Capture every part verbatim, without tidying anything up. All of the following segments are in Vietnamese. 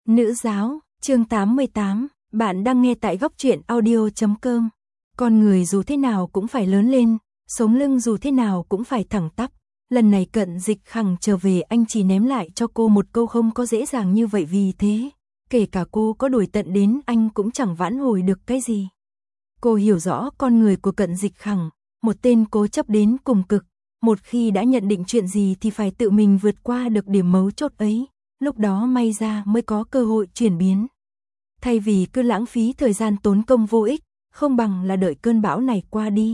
Nữ giáo, chương tám mươi tám, bạn đang nghe tại góc truyện audio chấm com. Con người dù thế nào cũng phải lớn lên, sống lưng dù thế nào cũng phải thẳng tắp. Lần này Cận Dịch Khẳng trở về, anh chỉ ném lại cho cô một câu không có dễ dàng như vậy, vì thế, kể cả cô có đuổi tận đến anh cũng chẳng vãn hồi được cái gì. Cô hiểu rõ con người của Cận Dịch Khẳng, một tên cố chấp đến cùng cực, một khi đã nhận định chuyện gì thì phải tự mình vượt qua được điểm mấu chốt ấy, lúc đó may ra mới có cơ hội chuyển biến. Thay vì cứ lãng phí thời gian tốn công vô ích, không bằng là đợi cơn bão này qua đi.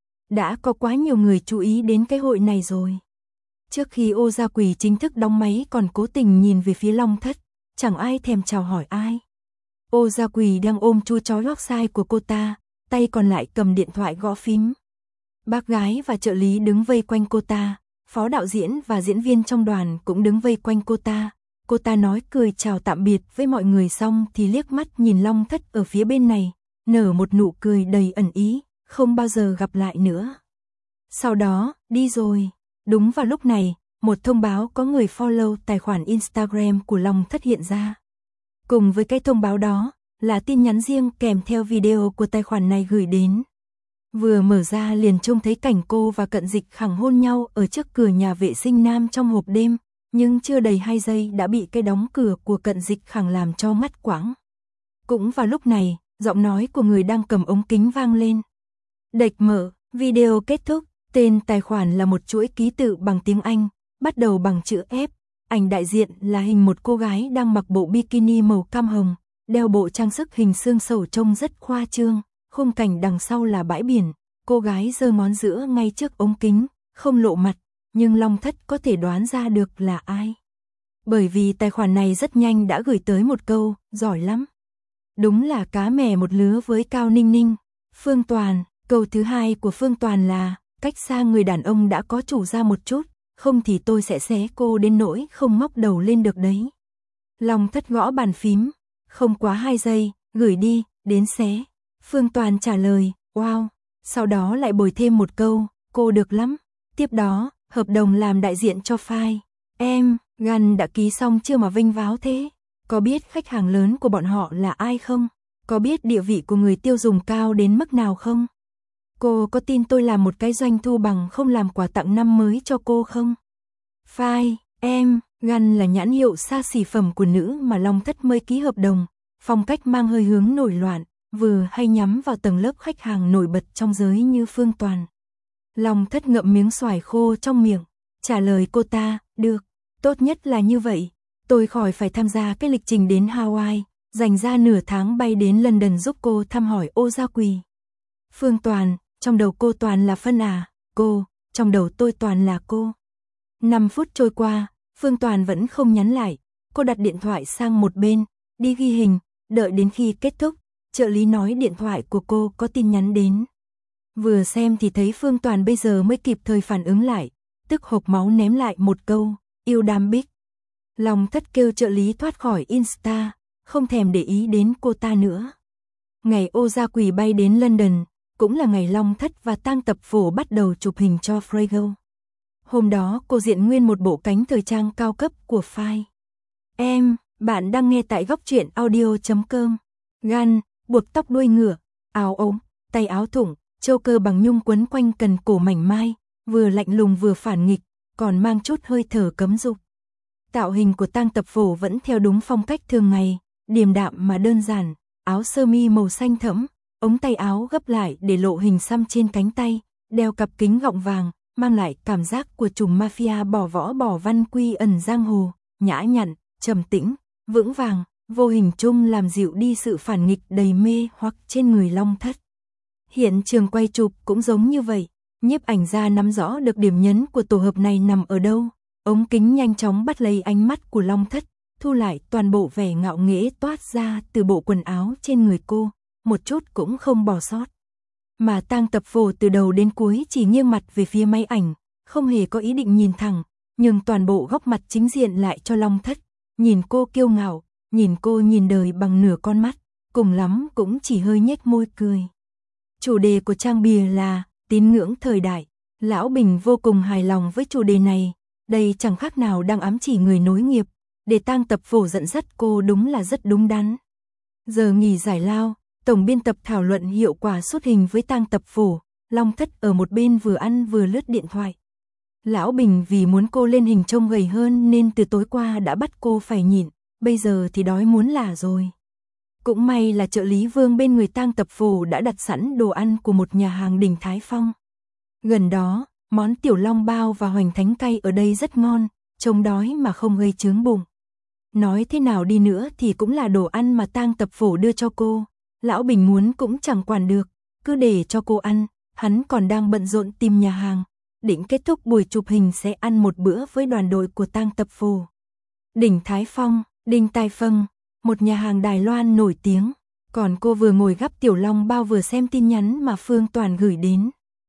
Đã có quá nhiều người chú ý đến cái hội này rồi. Trước khi Ô Gia Quỳ chính thức đóng máy còn cố tình nhìn về phía Long Thất, chẳng ai thèm chào hỏi ai. Ô Gia Quỳ đang ôm chú chó Yorkshire của cô ta, tay còn lại cầm điện thoại gõ phím. Bác gái và trợ lý đứng vây quanh cô ta, phó đạo diễn và diễn viên trong đoàn cũng đứng vây quanh cô ta. Cô ta nói cười chào tạm biệt với mọi người xong thì liếc mắt nhìn Long Thất ở phía bên này, nở một nụ cười đầy ẩn ý, không bao giờ gặp lại nữa. Sau đó, đi rồi. Đúng vào lúc này, một thông báo có người follow tài khoản Instagram của Long Thất hiện ra. Cùng với cái thông báo đó, là tin nhắn riêng kèm theo video của tài khoản này gửi đến. Vừa mở ra liền trông thấy cảnh cô và Cận Dịch Khẳng hôn nhau ở trước cửa nhà vệ sinh nam trong hộp đêm, nhưng chưa đầy hai giây đã bị cái đóng cửa của Cận Dịch Khẳng làm cho ngắt quãng. Cũng vào lúc này, giọng nói của người đang cầm ống kính vang lên. Đệch mở, video kết thúc, tên tài khoản là một chuỗi ký tự bằng tiếng Anh, bắt đầu bằng chữ F. Ảnh đại diện là hình một cô gái đang mặc bộ bikini màu cam hồng, đeo bộ trang sức hình xương sầu trông rất khoa trương. Khung cảnh đằng sau là bãi biển, cô gái giơ ngón giữa ngay trước ống kính, không lộ mặt, nhưng Long Thất có thể đoán ra được là ai. Bởi vì tài khoản này rất nhanh đã gửi tới một câu, giỏi lắm. Đúng là cá mè một lứa với Cao Ninh Ninh. Phương Toàn, câu thứ hai của Phương Toàn là, cách xa người đàn ông đã có chủ ra một chút, không thì tôi sẽ xé cô đến nỗi không móc đầu lên được đấy. Long Thất gõ bàn phím, không quá hai giây, gửi đi, đến xé. Phương Toàn trả lời, wow, sau đó lại bồi thêm một câu, cô được lắm. Tiếp đó, hợp đồng làm đại diện cho file. Em, Gan đã ký xong chưa mà vênh váo thế? Có biết khách hàng lớn của bọn họ là ai không? Có biết địa vị của người tiêu dùng cao đến mức nào không? Cô có tin tôi làm một cái doanh thu bằng không làm quà tặng năm mới cho cô không? File, em, Gan là nhãn hiệu xa xỉ phẩm của nữ mà Long Thất mới ký hợp đồng, phong cách mang hơi hướng nổi loạn, vừa hay nhắm vào tầng lớp khách hàng nổi bật trong giới như Phương Toàn. Long Thất ngậm miếng xoài khô trong miệng, trả lời cô ta, được, tốt nhất là như vậy, tôi khỏi phải tham gia cái lịch trình đến Hawaii, dành ra nửa tháng bay đến London giúp cô thăm hỏi Ô Gia Quỳ. Phương Toàn, trong đầu cô toàn là Phân à, cô, trong đầu tôi toàn là cô. năm phút trôi qua, Phương Toàn vẫn không nhắn lại, cô đặt điện thoại sang một bên, đi ghi hình, đợi đến khi kết thúc. Trợ lý nói điện thoại của cô có tin nhắn đến. Vừa xem thì thấy Phương Toàn bây giờ mới kịp thời phản ứng lại, tức hộc máu ném lại một câu, yêu đam bích. Long Thất kêu trợ lý thoát khỏi Insta, không thèm để ý đến cô ta nữa. Ngày Ô Gia Quỳ bay đến London, cũng là ngày Long Thất và Tang Tập Phổ bắt đầu chụp hình cho Frago. Hôm đó cô diện nguyên một bộ cánh thời trang cao cấp của File. Em, bạn đang nghe tại góc truyện audio chấm com. Gan, buộc tóc đuôi ngựa, áo ống, tay áo thủng, châu cơ bằng nhung quấn quanh cần cổ mảnh mai, vừa lạnh lùng vừa phản nghịch, còn mang chút hơi thở cấm dục. Tạo hình của Tang Tập Phổ vẫn theo đúng phong cách thường ngày, điềm đạm mà đơn giản, áo sơ mi màu xanh thẫm, ống tay áo gấp lại để lộ hình xăm trên cánh tay, đeo cặp kính gọng vàng, mang lại cảm giác của trùm mafia bỏ võ bỏ văn quy ẩn giang hồ, nhã nhặn, trầm tĩnh, vững vàng. Vô hình chung làm dịu đi sự phản nghịch đầy mê hoặc trên người Long Thất. Hiện trường quay chụp cũng giống như vậy, nhiếp ảnh gia nắm rõ được điểm nhấn của tổ hợp này nằm ở đâu. Ống kính nhanh chóng bắt lấy ánh mắt của Long Thất, thu lại toàn bộ vẻ ngạo nghễ toát ra từ bộ quần áo trên người cô, một chút cũng không bỏ sót. Mà Tang Tập Phổ từ đầu đến cuối chỉ nghiêng mặt về phía máy ảnh, không hề có ý định nhìn thẳng, nhưng toàn bộ góc mặt chính diện lại cho Long Thất, nhìn cô kiêu ngạo. Nhìn cô nhìn đời bằng nửa con mắt, cùng lắm cũng chỉ hơi nhếch môi cười. Chủ đề của trang bìa là tín ngưỡng thời đại. Lão Bình vô cùng hài lòng với chủ đề này, đây chẳng khác nào đang ám chỉ người nối nghiệp, để Tang Tập Phổ dẫn dắt cô đúng là rất đúng đắn. Giờ nghỉ giải lao, tổng biên tập thảo luận hiệu quả xuất hình với Tang Tập Phổ, Long Thất ở một bên vừa ăn vừa lướt điện thoại. Lão Bình vì muốn cô lên hình trông gầy hơn nên từ tối qua đã bắt cô phải nhịn, bây giờ thì đói muốn lả rồi. Cũng may là trợ lý Vương bên người Tang Tập Phổ đã đặt sẵn đồ ăn của một nhà hàng đỉnh Thái Phong. Gần đó, món tiểu long bao và hoành thánh cay ở đây rất ngon, trông đói mà không gây chướng bụng. Nói thế nào đi nữa thì cũng là đồ ăn mà Tang Tập Phổ đưa cho cô, Lão Bình muốn cũng chẳng quản được, cứ để cho cô ăn, hắn còn đang bận rộn tìm nhà hàng, định kết thúc buổi chụp hình sẽ ăn một bữa với đoàn đội của Tang Tập Phổ. Đỉnh Thái Phong, Đinh Tai Phâng, một nhà hàng Đài Loan nổi tiếng, còn cô vừa ngồi gắp tiểu long bao vừa xem tin nhắn mà Phương Toàn gửi đến.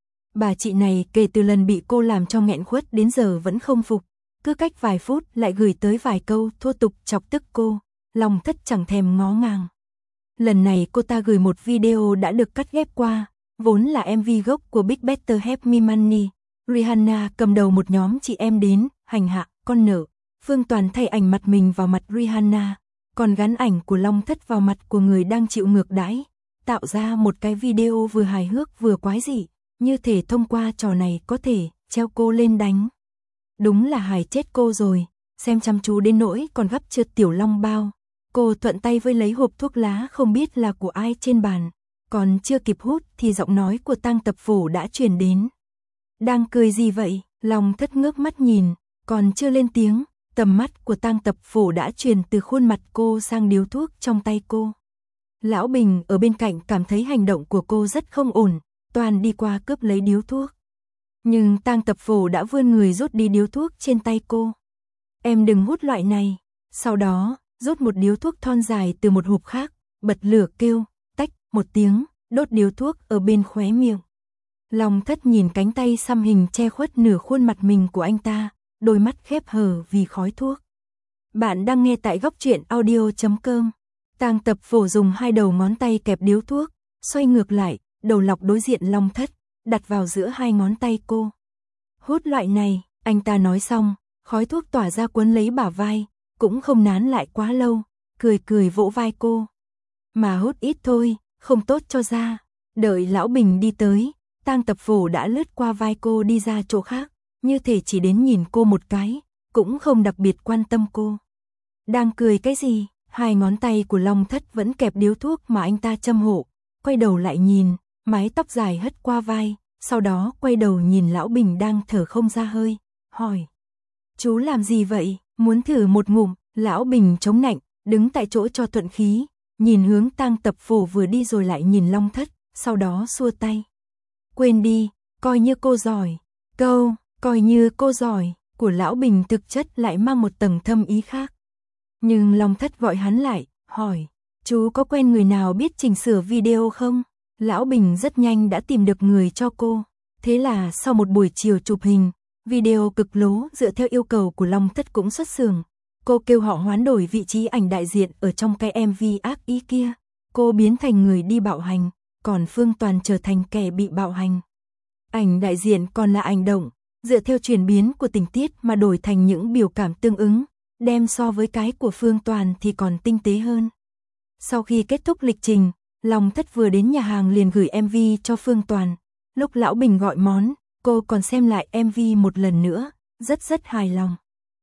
Bà chị này kể từ lần bị cô làm cho nghẹn khuất đến giờ vẫn không phục, cứ cách vài phút lại gửi tới vài câu thô tục chọc tức cô, Long Thất chẳng thèm ngó ngàng. Lần này cô ta gửi một video đã được cắt ghép qua, vốn là em vê gốc của Big Better Have Me Money. Rihanna cầm đầu một nhóm chị em đến, hành hạ, con nợ. Phương Toàn thay ảnh mặt mình vào mặt Rihanna, còn gắn ảnh của Long Thất vào mặt của người đang chịu ngược đãi, tạo ra một cái video vừa hài hước vừa quái dị, như thể thông qua trò này có thể treo cô lên đánh. Đúng là hài chết cô rồi, xem chăm chú đến nỗi còn gắp trượt tiểu long bao. Cô thuận tay với lấy hộp thuốc lá không biết là của ai trên bàn, còn chưa kịp hút thì giọng nói của Tang Tập Phổ đã truyền đến. Đang cười gì vậy? Long Thất ngước mắt nhìn, còn chưa lên tiếng, tầm mắt của Tang Tập Phổ đã truyền từ khuôn mặt cô sang điếu thuốc trong tay cô. Lão Bình ở bên cạnh cảm thấy hành động của cô rất không ổn, toàn đi qua cướp lấy điếu thuốc. Nhưng Tang Tập Phổ đã vươn người rút đi điếu thuốc trên tay cô. Em đừng hút loại này. Sau đó, rút một điếu thuốc thon dài từ một hộp khác, bật lửa kêu, tách, một tiếng, đốt điếu thuốc ở bên khóe miệng. Long Thất nhìn cánh tay xăm hình che khuất nửa khuôn mặt mình của anh ta, đôi mắt khép hờ vì khói thuốc. Bạn đang nghe tại góc truyện audio chấm com. Tang Tập Phổ dùng hai đầu ngón tay kẹp điếu thuốc, xoay ngược lại, đầu lọc đối diện Long Thất, đặt vào giữa hai ngón tay cô. Hút loại này, anh ta nói xong, khói thuốc tỏa ra cuốn lấy bả vai, cũng không nán lại quá lâu, cười cười vỗ vai cô. Mà hút ít thôi, không tốt cho da. Đợi Lão Bình đi tới, Tang Tập Phổ đã lướt qua vai cô đi ra chỗ khác, như thể chỉ đến nhìn cô một cái, cũng không đặc biệt quan tâm cô. Đang cười cái gì? Hai ngón tay của Long Thất vẫn kẹp điếu thuốc mà anh ta châm hộ, quay đầu lại nhìn, mái tóc dài hất qua vai, sau đó quay đầu nhìn Lão Bình đang thở không ra hơi, hỏi. Chú làm gì vậy? Muốn thử một ngụm? Lão Bình chống nạnh, đứng tại chỗ cho thuận khí, nhìn hướng Tang Tập Phổ vừa đi rồi lại nhìn Long Thất, sau đó xua tay. Quên đi, coi như cô giỏi. Câu, coi như cô giỏi, của Lão Bình thực chất lại mang một tầng thâm ý khác. Nhưng Long Thất gọi hắn lại, hỏi, chú có quen người nào biết chỉnh sửa video không? Lão Bình rất nhanh đã tìm được người cho cô. Thế là sau một buổi chiều chụp hình, video cực lố dựa theo yêu cầu của Long Thất cũng xuất xưởng. Cô kêu họ hoán đổi vị trí ảnh đại diện ở trong cái em vê ác ý kia. Cô biến thành người đi bạo hành, còn Phương Toàn trở thành kẻ bị bạo hành. Ảnh đại diện còn là ảnh động, dựa theo chuyển biến của tình tiết mà đổi thành những biểu cảm tương ứng, đem so với cái của Phương Toàn thì còn tinh tế hơn. Sau khi kết thúc lịch trình, Long Thất vừa đến nhà hàng liền gửi em vê cho Phương Toàn. Lúc Lão Bình gọi món, cô còn xem lại em vê một lần nữa, rất rất hài lòng.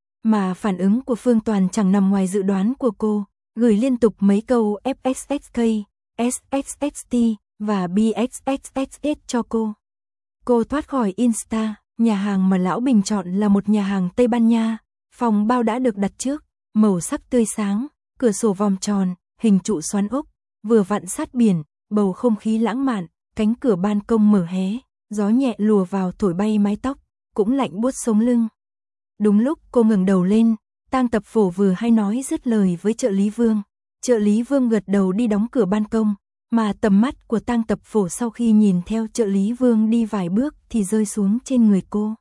Mà phản ứng của Phương Toàn chẳng nằm ngoài dự đoán của cô, gửi liên tục mấy câu ép ích ích ca, ét ích ích tê và bê ích ích ích ét cho cô. Cô thoát khỏi Insta, nhà hàng mà Lão Bình chọn là một nhà hàng Tây Ban Nha, phòng bao đã được đặt trước, màu sắc tươi sáng, cửa sổ vòm tròn, hình trụ xoắn ốc, vừa vặn sát biển, bầu không khí lãng mạn, cánh cửa ban công mở hé, gió nhẹ lùa vào thổi bay mái tóc, cũng lạnh buốt sống lưng. Đúng lúc cô ngẩng đầu lên, Tang Tập Phổ vừa hay nói dứt lời với trợ lý Vương. Trợ lý Vương gật đầu đi đóng cửa ban công, mà tầm mắt của Tang Tập Phổ sau khi nhìn theo trợ lý Vương đi vài bước thì rơi xuống trên người cô.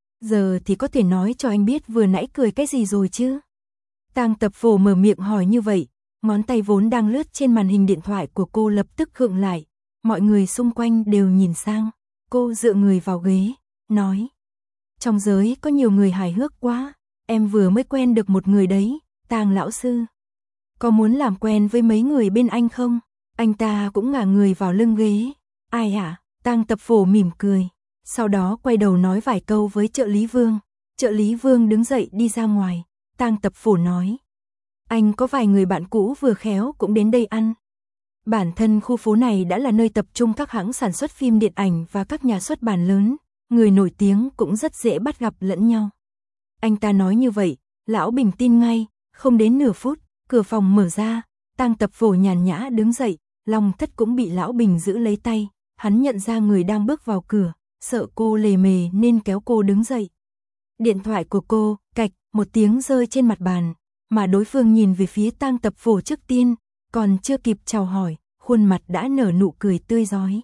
Giờ thì có thể nói cho anh biết vừa nãy cười cái gì rồi chứ? Tang Tập Phổ mở miệng hỏi như vậy, ngón tay vốn đang lướt trên màn hình điện thoại của cô lập tức khựng lại. Mọi người xung quanh đều nhìn sang, cô dựa người vào ghế, nói. Trong giới có nhiều người hài hước quá, em vừa mới quen được một người đấy, Tang lão sư, có muốn làm quen với mấy người bên anh không? Anh ta cũng ngả người vào lưng ghế. Ai hả? Tang Tập Phổ mỉm cười, sau đó quay đầu nói vài câu với trợ lý Vương. Trợ lý Vương đứng dậy đi ra ngoài. Tang Tập Phổ nói, anh có vài người bạn cũ vừa khéo cũng đến đây ăn. Bản thân khu phố này đã là nơi tập trung các hãng sản xuất phim điện ảnh và các nhà xuất bản lớn, người nổi tiếng cũng rất dễ bắt gặp lẫn nhau. Anh ta nói như vậy, Lão Bình tin ngay, không đến nửa phút, cửa phòng mở ra, Tang Tập Phổ nhàn nhã đứng dậy, Long Thất cũng bị Lão Bình giữ lấy tay, hắn nhận ra người đang bước vào cửa, sợ cô lề mề nên kéo cô đứng dậy. Điện thoại của cô, cạch, một tiếng rơi trên mặt bàn, mà đối phương nhìn về phía Tang Tập Phổ trước tiên, còn chưa kịp chào hỏi, khuôn mặt đã nở nụ cười tươi rói.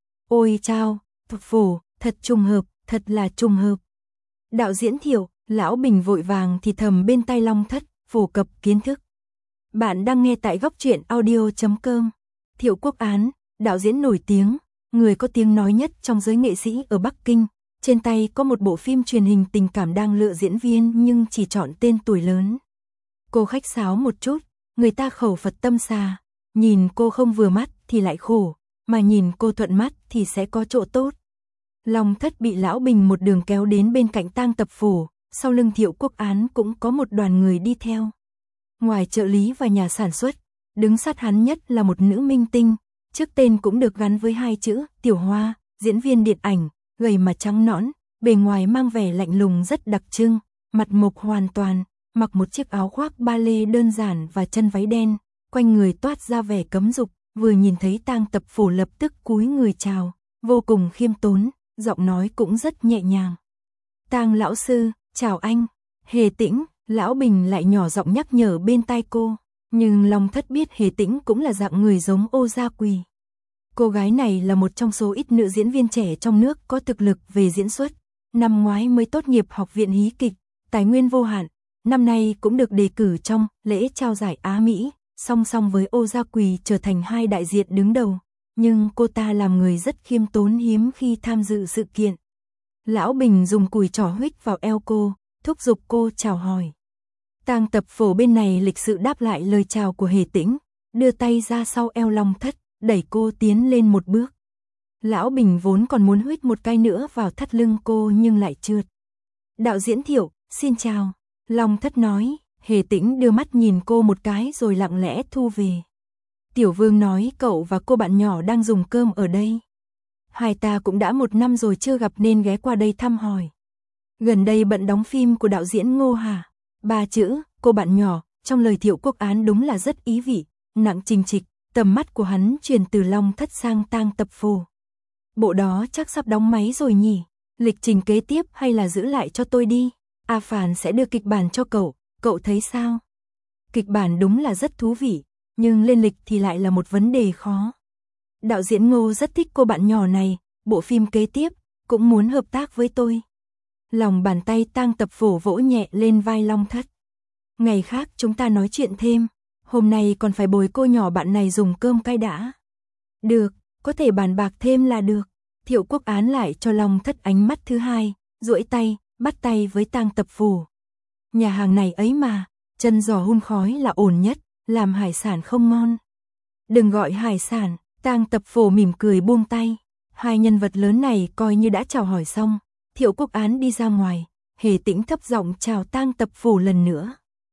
Ôi chao, Tập Phổ, thật trùng hợp, thật là trùng hợp. Đạo diễn Thiệu, Lão Bình vội vàng thì thầm bên tai Long Thất, phổ cập kiến thức. Bạn đang nghe tại góc truyện audio chấm com. Thiệu Quốc Án, đạo diễn nổi tiếng, người có tiếng nói nhất trong giới nghệ sĩ ở Bắc Kinh. Trên tay có một bộ phim truyền hình tình cảm đang lựa diễn viên nhưng chỉ chọn tên tuổi lớn. Cô khách sáo một chút, người ta khẩu Phật tâm xà. Nhìn cô không vừa mắt thì lại khổ, mà nhìn cô thuận mắt thì sẽ có chỗ tốt. Long Thất bị Lão Bình một đường kéo đến bên cạnh Tang Tập Phổ, sau lưng Thiệu Quốc Án cũng có một đoàn người đi theo. Ngoài trợ lý và nhà sản xuất, đứng sát hắn nhất là một nữ minh tinh, trước tên cũng được gắn với hai chữ Tiểu Hoa, diễn viên điện ảnh, gầy mà trắng nõn, bề ngoài mang vẻ lạnh lùng rất đặc trưng, mặt mộc hoàn toàn, mặc một chiếc áo khoác ba lê đơn giản và chân váy đen, quanh người toát ra vẻ cấm dục, vừa nhìn thấy Tang Tập Phổ lập tức cúi người chào, vô cùng khiêm tốn, giọng nói cũng rất nhẹ nhàng. Tang lão sư, chào anh. Hề Tĩnh, Lão Bình lại nhỏ giọng nhắc nhở bên tai cô, nhưng Long Thất biết Hề Tĩnh cũng là dạng người giống Ô Gia Quỳ. Cô gái này là một trong số ít nữ diễn viên trẻ trong nước có thực lực về diễn xuất, năm ngoái mới tốt nghiệp học viện hí kịch, tài nguyên vô hạn, năm nay cũng được đề cử trong lễ trao giải Á Mỹ, song song với Ô Gia Quỳ trở thành hai đại diện đứng đầu, nhưng cô ta làm người rất khiêm tốn hiếm khi tham dự sự kiện. Lão Bình dùng cùi trỏ huých vào eo cô, thúc giục cô chào hỏi. Tang Tập Phổ bên này lịch sự đáp lại lời chào của Hề Tĩnh, đưa tay ra sau eo Long Thất, đẩy cô tiến lên một bước. Lão Bình vốn còn muốn huých một cái nữa vào thắt lưng cô nhưng lại trượt. Đạo diễn Thiệu, xin chào. Long Thất nói, Hề Tĩnh đưa mắt nhìn cô một cái rồi lặng lẽ thu về. Tiểu Vương nói cậu và cô bạn nhỏ đang dùng cơm ở đây. Hai ta cũng đã một năm rồi chưa gặp nên ghé qua đây thăm hỏi. Gần đây bận đóng phim của đạo diễn Ngô Hà. Ba chữ, cô bạn nhỏ, trong lời Thiệu Quốc Án đúng là rất ý vị, nặng trình trịch, tầm mắt của hắn truyền từ Long Thất sang Tang Tập Phổ. Bộ đó chắc sắp đóng máy rồi nhỉ, lịch trình kế tiếp hay là giữ lại cho tôi đi, A Phàn sẽ đưa kịch bản cho cậu, cậu thấy sao? Kịch bản đúng là rất thú vị, nhưng lên lịch thì lại là một vấn đề khó. Đạo diễn Ngô rất thích cô bạn nhỏ này, bộ phim kế tiếp, cũng muốn hợp tác với tôi. Lòng bàn tay Tang Tập Phổ vỗ nhẹ lên vai Long Thất. Ngày khác chúng ta nói chuyện thêm, hôm nay còn phải bồi cô nhỏ bạn này dùng cơm cay đã. Được, có thể bàn bạc thêm là được. Thiệu Quốc Án lại cho Long Thất ánh mắt thứ hai, duỗi tay, bắt tay với Tang Tập Phổ. Nhà hàng này ấy mà, chân giò hun khói là ổn nhất, làm hải sản không ngon. Đừng gọi hải sản, Tang Tập Phổ mỉm cười buông tay. Hai nhân vật lớn này coi như đã chào hỏi xong. Thiệu Quốc Án đi ra ngoài, Hề Tĩnh thấp giọng chào Tang Tập Phổ lần nữa.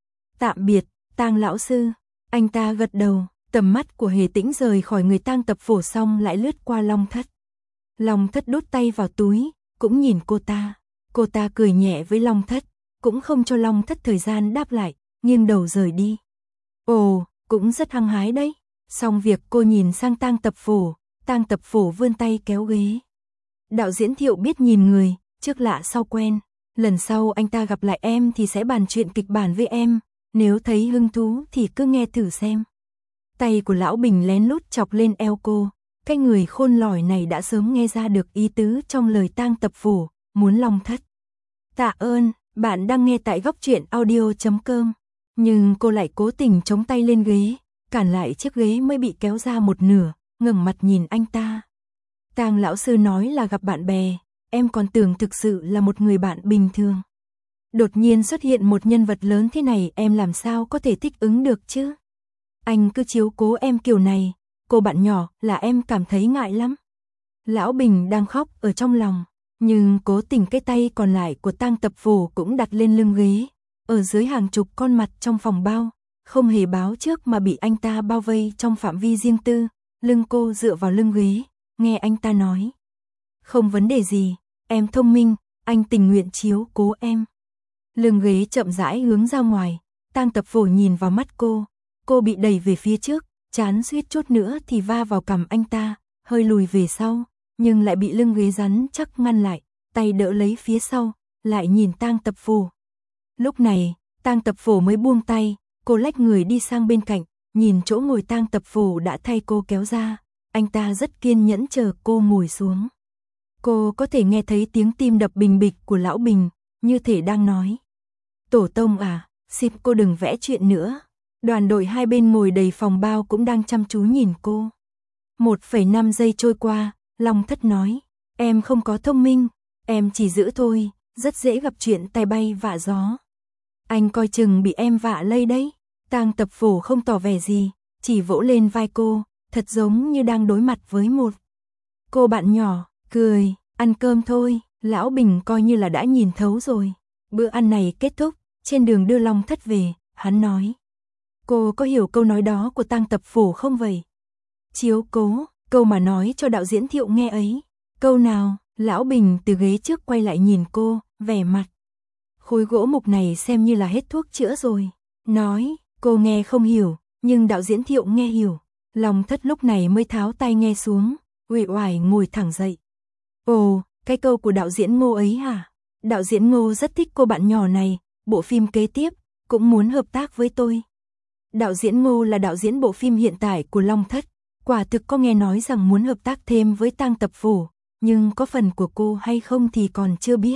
Tạm biệt, Tang lão sư. Anh ta gật đầu, tầm mắt của Hề Tĩnh rời khỏi người Tang Tập Phổ xong lại lướt qua Long Thất. Long Thất đút tay vào túi, cũng nhìn cô ta. Cô ta cười nhẹ với Long Thất, cũng không cho Long Thất thời gian đáp lại, nghiêng đầu rời đi. Ồ, cũng rất hăng hái đấy. Xong việc cô nhìn sang Tang Tập Phổ, Tang Tập Phổ vươn tay kéo ghế. Đạo diễn Thiệu biết nhìn người, trước lạ sau quen. Lần sau anh ta gặp lại em thì sẽ bàn chuyện kịch bản với em, nếu thấy hứng thú thì cứ nghe thử xem. Tay của Lão Bình lén lút chọc lên eo cô, cái người khôn lỏi này đã sớm nghe ra được ý tứ trong lời Tang Tập Phổ, muốn Long Thất. Tạ ơn, bạn đang nghe tại góc truyện audio chấm com. Nhưng cô lại cố tình chống tay lên ghế, cản lại chiếc ghế mới bị kéo ra một nửa, ngẩng mặt nhìn anh ta. Tang lão sư nói là gặp bạn bè, em còn tưởng thực sự là một người bạn bình thường. Đột nhiên xuất hiện một nhân vật lớn thế này em làm sao có thể thích ứng được chứ? Anh cứ chiếu cố em kiểu này, cô bạn nhỏ là em cảm thấy ngại lắm. Lão Bình đang khóc ở trong lòng, nhưng cố tình cái tay còn lại của Tang Tập Phổ cũng đặt lên lưng ghế, ở dưới hàng chục con mặt trong phòng bao, không hề báo trước mà bị anh ta bao vây trong phạm vi riêng tư, lưng cô dựa vào lưng ghế, nghe anh ta nói. Không vấn đề gì, em thông minh, anh tình nguyện chiếu cố em. Lưng ghế chậm rãi hướng ra ngoài, Tang Tập Phổ nhìn vào mắt cô, cô bị đẩy về phía trước, chán suýt chút nữa thì va vào cằm anh ta, hơi lùi về sau, nhưng lại bị lưng ghế rắn chắc ngăn lại, tay đỡ lấy phía sau, lại nhìn Tang Tập Phổ. Lúc này, Tang Tập Phổ mới buông tay, cô lách người đi sang bên cạnh, nhìn chỗ ngồi Tang Tập Phổ đã thay cô kéo ra, anh ta rất kiên nhẫn chờ cô ngồi xuống. Cô có thể nghe thấy tiếng tim đập bình bịch của Lão Bình, như thể đang nói. Tổ tông à, xin cô đừng vẽ chuyện nữa. Đoàn đội hai bên ngồi đầy phòng bao cũng đang chăm chú nhìn cô. Một phẩy năm giây trôi qua, Long Thất nói, em không có thông minh, em chỉ giữ thôi, rất dễ gặp chuyện tai bay vạ gió. Anh coi chừng bị em vạ lây đấy. Tang Tập Phổ không tỏ vẻ gì, chỉ vỗ lên vai cô, thật giống như đang đối mặt với một cô bạn nhỏ, cười, ăn cơm thôi. Lão Bình coi như là đã nhìn thấu rồi. Bữa ăn này kết thúc, trên đường đưa Long Thất về, hắn nói. Cô có hiểu câu nói đó của Tang Tập Phổ không vậy? Chiếu cố, câu mà nói cho đạo diễn Thiệu nghe ấy. Câu nào? Lão Bình từ ghế trước quay lại nhìn cô, vẻ mặt. Khối gỗ mục này xem như là hết thuốc chữa rồi. Nói, cô nghe không hiểu, nhưng đạo diễn Thiệu nghe hiểu. Long Thất lúc này mới tháo tay nghe xuống, uể oải ngồi thẳng dậy. Ồ, cái câu của đạo diễn Ngô ấy hả? Đạo diễn Ngô rất thích cô bạn nhỏ này, bộ phim kế tiếp, cũng muốn hợp tác với tôi. Đạo diễn Ngô là đạo diễn bộ phim hiện tại của Long Thất, quả thực có nghe nói rằng muốn hợp tác thêm với Tang Tập Phổ, nhưng có phần của cô hay không thì còn chưa biết.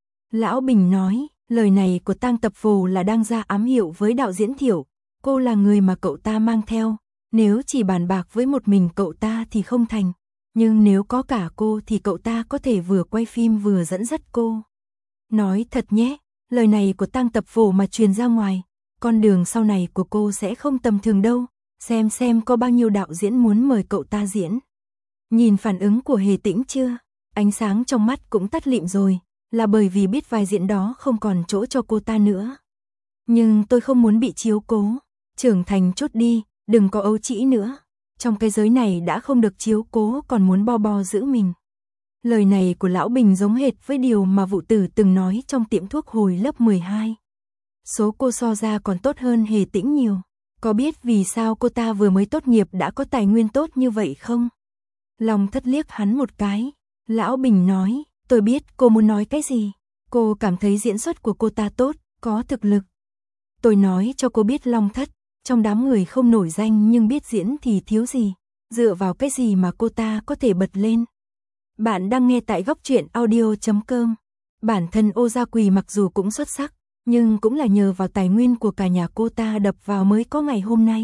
Lão Bình nói, lời này của Tang Tập Phổ là đang ra ám hiệu với đạo diễn Thiệu, cô là người mà cậu ta mang theo, nếu chỉ bàn bạc với một mình cậu ta thì không thành, nhưng nếu có cả cô thì cậu ta có thể vừa quay phim vừa dẫn dắt cô. Nói thật nhé, lời này của Tang Tập Phổ mà truyền ra ngoài, con đường sau này của cô sẽ không tầm thường đâu, xem xem có bao nhiêu đạo diễn muốn mời cậu ta diễn. Nhìn phản ứng của Hề Tĩnh chưa, ánh sáng trong mắt cũng tắt lịm rồi, là bởi vì biết vai diễn đó không còn chỗ cho cô ta nữa. Nhưng tôi không muốn bị chiếu cố, trưởng thành chút đi, đừng có ấu trĩ nữa. Trong cái giới này đã không được chiếu cố còn muốn bo bo giữ mình. Lời này của Lão Bình giống hệt với điều mà Vũ Tử từng nói trong tiệm thuốc hồi lớp mười hai. Số cô so ra còn tốt hơn Hề Tĩnh nhiều. Có biết vì sao cô ta vừa mới tốt nghiệp đã có tài nguyên tốt như vậy không? Long Thất liếc hắn một cái. Lão Bình nói, tôi biết cô muốn nói cái gì. Cô cảm thấy diễn xuất của cô ta tốt, có thực lực. Tôi nói cho cô biết Long Thất, trong đám người không nổi danh nhưng biết diễn thì thiếu gì. Dựa vào cái gì mà cô ta có thể bật lên. Bạn đang nghe tại góc truyện audio chấm com. Bản thân Ô Gia Quỳ mặc dù cũng xuất sắc, nhưng cũng là nhờ vào tài nguyên của cả nhà cô ta đập vào mới có ngày hôm nay.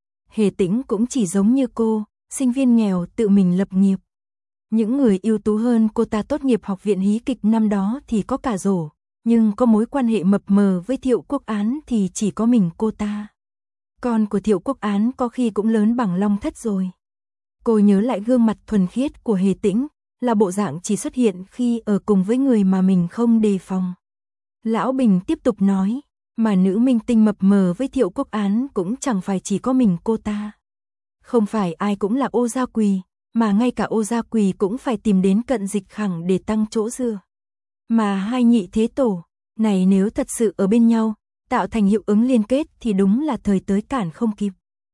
Hề Tĩnh cũng chỉ giống như cô, sinh viên nghèo tự mình lập nghiệp. Những người ưu tú hơn cô ta tốt nghiệp học viện hí kịch năm đó thì có cả rổ, nhưng có mối quan hệ mập mờ với Thiệu Quốc Án thì chỉ có mình cô ta. Con của Thiệu Quốc Án có khi cũng lớn bằng Long Thất rồi. Cô nhớ lại gương mặt thuần khiết của Hề Tĩnh, là bộ dạng chỉ xuất hiện khi ở cùng với người mà mình không đề phòng. Lão Bình tiếp tục nói, mà nữ minh tinh mập mờ với Thiệu Quốc Án cũng chẳng phải chỉ có mình cô ta. Không phải ai cũng là Ô Gia Quỳ, mà ngay cả Ô Gia Quỳ cũng phải tìm đến Cận Dịch Khẳng để tăng chỗ dựa. Mà hai nhị thế tổ, này nếu thật sự ở bên nhau, tạo thành hiệu ứng liên kết thì đúng là thời tới cản không kịp.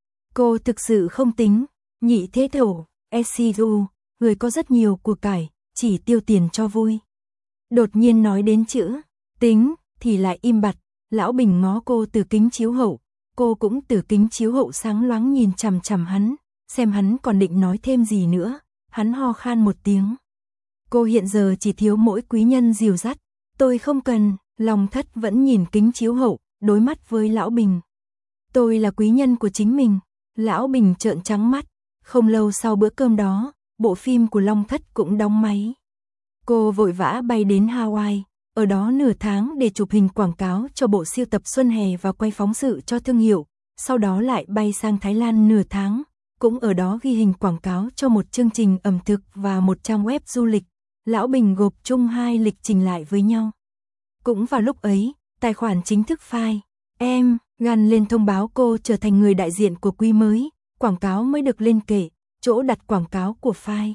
Cô thực sự không tính, nhị thế tổ, ét xê u, người có rất nhiều của cải, chỉ tiêu tiền cho vui. Đột nhiên nói đến chữ tính thì lại im bặt. Lão Bình ngó cô từ kính chiếu hậu, cô cũng từ kính chiếu hậu sáng loáng nhìn chằm chằm hắn, xem hắn còn định nói thêm gì nữa. Hắn ho khan một tiếng. Cô hiện giờ chỉ thiếu mỗi quý nhân dìu dắt. Tôi không cần. Long Thất vẫn nhìn kính chiếu hậu, đối mắt với Lão Bình. Tôi là quý nhân của chính mình. Lão Bình trợn trắng mắt. Không lâu sau bữa cơm đó, bộ phim của Long Thất cũng đóng máy. Cô vội vã bay đến Hawaii, ở đó nửa tháng để chụp hình quảng cáo cho bộ siêu tập Xuân Hè và quay phóng sự cho thương hiệu, sau đó lại bay sang Thái Lan nửa tháng, cũng ở đó ghi hình quảng cáo cho một chương trình ẩm thực và một trang web du lịch. Lão Bình gộp chung hai lịch trình lại với nhau. Cũng vào lúc ấy, tài khoản chính thức File em Gan lên thông báo cô trở thành người đại diện của quý mới, quảng cáo mới được lên kệ, chỗ đặt quảng cáo của File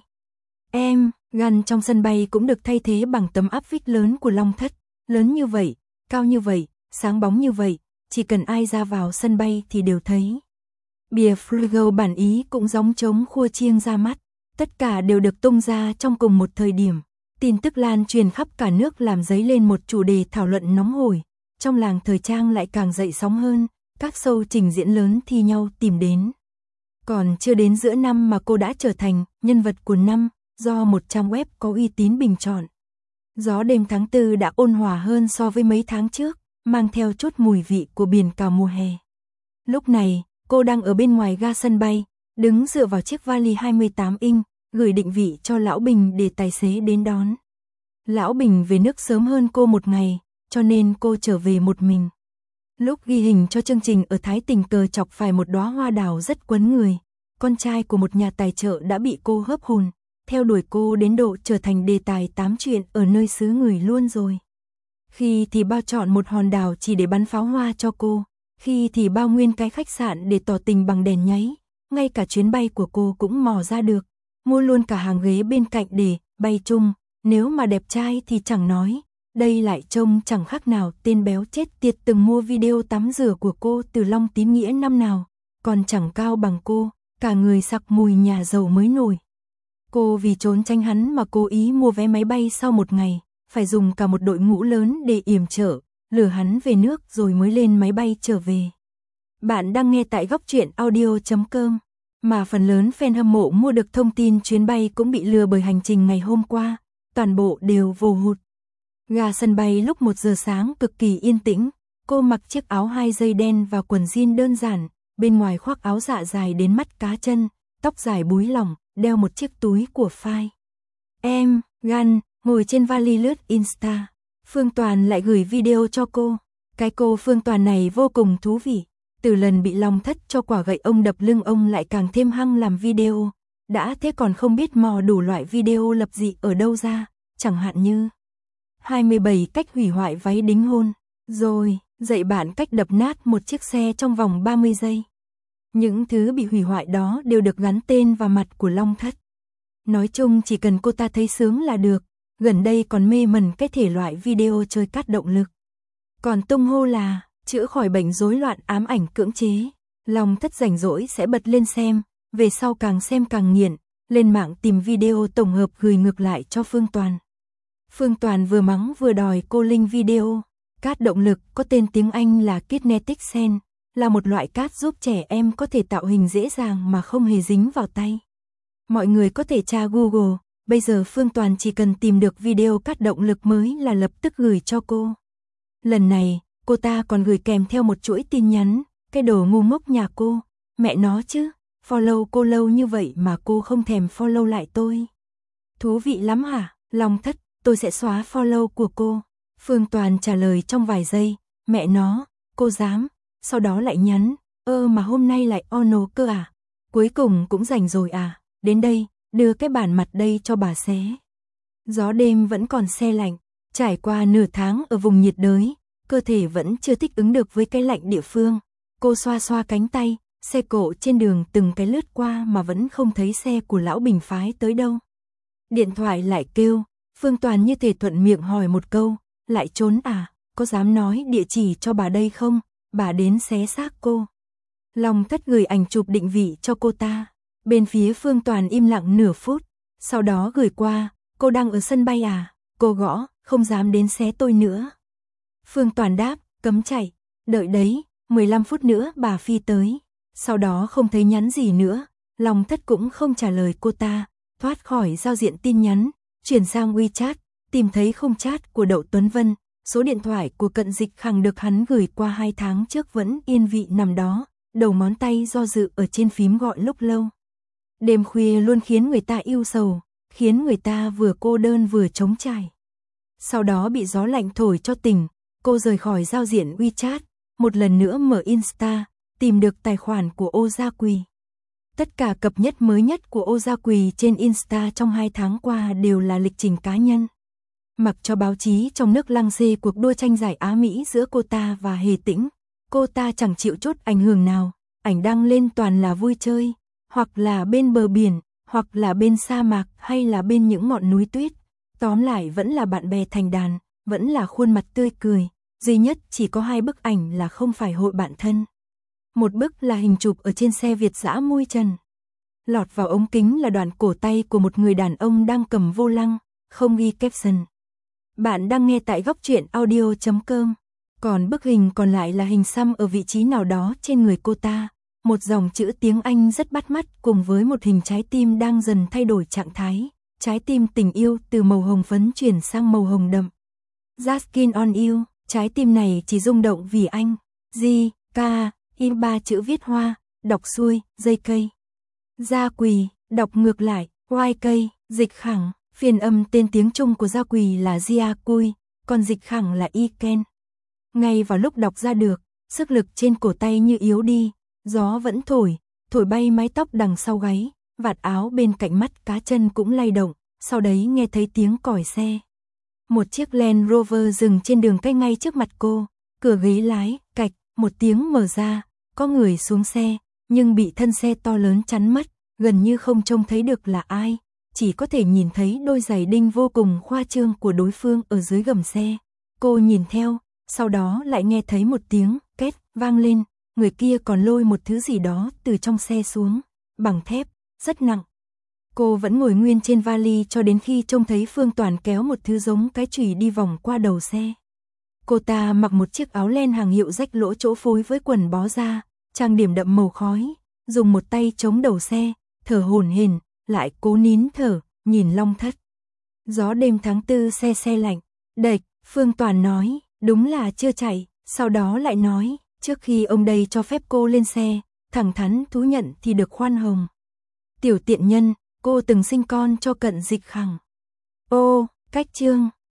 em Gan trong sân bay cũng được thay thế bằng tấm áp vích lớn của Long Thất, lớn như vậy, cao như vậy, sáng bóng như vậy, chỉ cần ai ra vào sân bay thì đều thấy. Bìa Frugal bản Ý cũng gióng trống khua chiêng ra mắt, tất cả đều được tung ra trong cùng một thời điểm. Tin tức lan truyền khắp cả nước làm dấy lên một chủ đề thảo luận nóng hổi, trong làng thời trang lại càng dậy sóng hơn, các show trình diễn lớn thi nhau tìm đến. Còn chưa đến giữa năm mà cô đã trở thành nhân vật của năm, do một trang web có uy tín bình chọn. Gió đêm tháng tư đã ôn hòa hơn so với mấy tháng trước, mang theo chút mùi vị của biển cả mùa hè. Lúc này, cô đang ở bên ngoài ga sân bay, đứng dựa vào chiếc vali hai mươi tám inch, gửi định vị cho Lão Bình để tài xế đến đón. Lão Bình về nước sớm hơn cô một ngày, cho nên cô trở về một mình. Lúc ghi hình cho chương trình ở Thái tình cờ chọc phải một đóa hoa đào rất quấn người. Con trai của một nhà tài trợ đã bị cô hớp hồn, theo đuổi cô đến độ trở thành đề tài tám chuyện ở nơi xứ người luôn rồi. Khi thì bao chọn một hòn đảo chỉ để bắn pháo hoa cho cô, khi thì bao nguyên cái khách sạn để tỏ tình bằng đèn nháy, ngay cả chuyến bay của cô cũng mò ra được, mua luôn cả hàng ghế bên cạnh để bay chung, nếu mà đẹp trai thì chẳng nói, đây lại trông chẳng khác nào tên béo chết tiệt từng mua video tắm rửa của cô từ Long Tín Nghĩa năm nào, còn chẳng cao bằng cô, cả người sặc mùi nhà giàu mới nổi. Cô vì trốn tránh hắn mà cố ý mua vé máy bay sau một ngày, phải dùng cả một đội ngũ lớn để yểm trợ, lừa hắn về nước rồi mới lên máy bay trở về. Bạn đang nghe tại góc truyện audio chấm com, mà phần lớn fan hâm mộ mua được thông tin chuyến bay cũng bị lừa bởi hành trình ngày hôm qua, toàn bộ đều vô hụt. Ga sân bay lúc một giờ sáng cực kỳ yên tĩnh, cô mặc chiếc áo hai dây đen và quần jean đơn giản, bên ngoài khoác áo dạ dài đến mắt cá chân, tóc dài búi lỏng, đeo một chiếc túi của File em Gan, ngồi trên vali lướt Insta. Phương Toàn lại gửi video cho cô. Cái cô Phương Toàn này vô cùng thú vị. Từ lần bị Long Thất cho quả gậy ông đập lưng ông lại càng thêm hăng làm video. Đã thế còn không biết mò đủ loại video lập dị ở đâu ra, chẳng hạn như hai mươi bảy cách hủy hoại váy đính hôn, rồi dạy bạn cách đập nát một chiếc xe trong vòng ba mươi giây. Những thứ bị hủy hoại đó đều được gắn tên vào mặt của Long Thất. Nói chung chỉ cần cô ta thấy sướng là được, gần đây còn mê mẩn cái thể loại video chơi cắt động lực. Còn tung hô là chữa khỏi bệnh rối loạn ám ảnh cưỡng chế. Long Thất rảnh rỗi sẽ bật lên xem, về sau càng xem càng nghiện, lên mạng tìm video tổng hợp gửi ngược lại cho Phương Toàn. Phương Toàn vừa mắng vừa đòi cô link video. Cát động lực có tên tiếng Anh là Kinetic Sense, là một loại cát giúp trẻ em có thể tạo hình dễ dàng mà không hề dính vào tay. Mọi người có thể tra Google, bây giờ Phương Toàn chỉ cần tìm được video cát động lực mới là lập tức gửi cho cô. Lần này, cô ta còn gửi kèm theo một chuỗi tin nhắn, cái đồ ngu ngốc nhà cô, mẹ nó chứ, follow cô lâu như vậy mà cô không thèm follow lại tôi. Thú vị lắm hả, Long Thất, tôi sẽ xóa follow của cô. Phương Toàn trả lời trong vài giây, mẹ nó, cô dám, sau đó lại nhắn, ơ mà hôm nay lại ono cơ à, cuối cùng cũng rảnh rồi à, đến đây, đưa cái bản mặt đây cho bà xé. Gió đêm vẫn còn se lạnh, trải qua nửa tháng ở vùng nhiệt đới, cơ thể vẫn chưa thích ứng được với cái lạnh địa phương. Cô xoa xoa cánh tay, xe cộ trên đường từng cái lướt qua mà vẫn không thấy xe của Lão Bình phái tới đâu. Điện thoại lại kêu, Phương Toàn như thể thuận miệng hỏi một câu, lại trốn à, có dám nói địa chỉ cho bà đây không, bà đến xé xác cô. Long Thất gửi ảnh chụp định vị cho cô ta, bên phía Phương Toàn im lặng nửa phút, sau đó gửi qua, cô đang ở sân bay à, cô gõ, không dám đến xé tôi nữa. Phương Toàn đáp, cấm chạy, đợi đấy, mười lăm phút nữa bà phi tới, sau đó không thấy nhắn gì nữa, Long Thất cũng không trả lời cô ta, thoát khỏi giao diện tin nhắn, chuyển sang WeChat, tìm thấy khung chat của Đậu Tuấn Vân, số điện thoại của Cận Dịch Khẳng được hắn gửi qua hai tháng trước vẫn yên vị nằm đó, đầu ngón tay do dự ở trên phím gọi lúc lâu. Đêm khuya luôn khiến người ta yêu sầu, khiến người ta vừa cô đơn vừa trống trải. Sau đó bị gió lạnh thổi cho tỉnh, cô rời khỏi giao diện WeChat, một lần nữa mở Insta, tìm được tài khoản của Ô Gia Quỳ. Tất cả cập nhật mới nhất của Ô Gia Quỳ trên Insta trong hai tháng qua đều là lịch trình cá nhân. Mặc cho báo chí trong nước lăng xê cuộc đua tranh giải Á Mỹ giữa cô ta và Hề Tĩnh, cô ta chẳng chịu chút ảnh hưởng nào, ảnh đăng lên toàn là vui chơi, hoặc là bên bờ biển, hoặc là bên sa mạc hay là bên những ngọn núi tuyết. Tóm lại vẫn là bạn bè thành đàn, vẫn là khuôn mặt tươi cười, duy nhất chỉ có hai bức ảnh là không phải hội bạn thân. Một bức là hình chụp ở trên xe Việt dã mui trần. Lọt vào ống kính là đoạn cổ tay của một người đàn ông đang cầm vô lăng, không ghi caption. Bạn đang nghe tại góc truyện audio chấm com. Còn bức hình còn lại là hình xăm ở vị trí nào đó trên người cô ta. Một dòng chữ tiếng Anh rất bắt mắt cùng với một hình trái tim đang dần thay đổi trạng thái. Trái tim tình yêu từ màu hồng phấn chuyển sang màu hồng đậm. Jaskin on you, trái tim này chỉ rung động vì anh. G, K, I ba chữ viết hoa, đọc xuôi, dây cây. Gia Quỳ, đọc ngược lại, Y cây, dịch khẳng. Phiên âm tên tiếng Trung của Gia Quỳ là Gia Cui, còn dịch khẳng là Y Ken. Ngay vào lúc đọc ra được, sức lực trên cổ tay như yếu đi, gió vẫn thổi, thổi bay mái tóc đằng sau gáy, vạt áo bên cạnh mắt cá chân cũng lay động, sau đấy nghe thấy tiếng còi xe. Một chiếc Land Rover dừng trên đường cách ngay trước mặt cô, cửa ghế lái, cạch, một tiếng mở ra, có người xuống xe, nhưng bị thân xe to lớn chắn mất, gần như không trông thấy được là ai. Chỉ có thể nhìn thấy đôi giày đinh vô cùng khoa trương của đối phương ở dưới gầm xe. Cô nhìn theo, sau đó lại nghe thấy một tiếng két vang lên, người kia còn lôi một thứ gì đó từ trong xe xuống, bằng thép, rất nặng. Cô vẫn ngồi nguyên trên vali cho đến khi trông thấy Phương Toàn kéo một thứ giống cái chùy đi vòng qua đầu xe. Cô ta mặc một chiếc áo len hàng hiệu rách lỗ chỗ phối với quần bó da, trang điểm đậm màu khói, dùng một tay chống đầu xe, thở hổn hển, lại cố nín thở, nhìn Long Thất. Gió đêm tháng tư se se lạnh, đệch, Phương Toàn nói, đúng là chưa chạy, sau đó lại nói, trước khi ông đây cho phép cô lên xe, thẳng thắn thú nhận thì được khoan hồng. Tiểu tiện nhân, cô từng sinh con cho Cận Dịch Khẳng. Ô, cách chương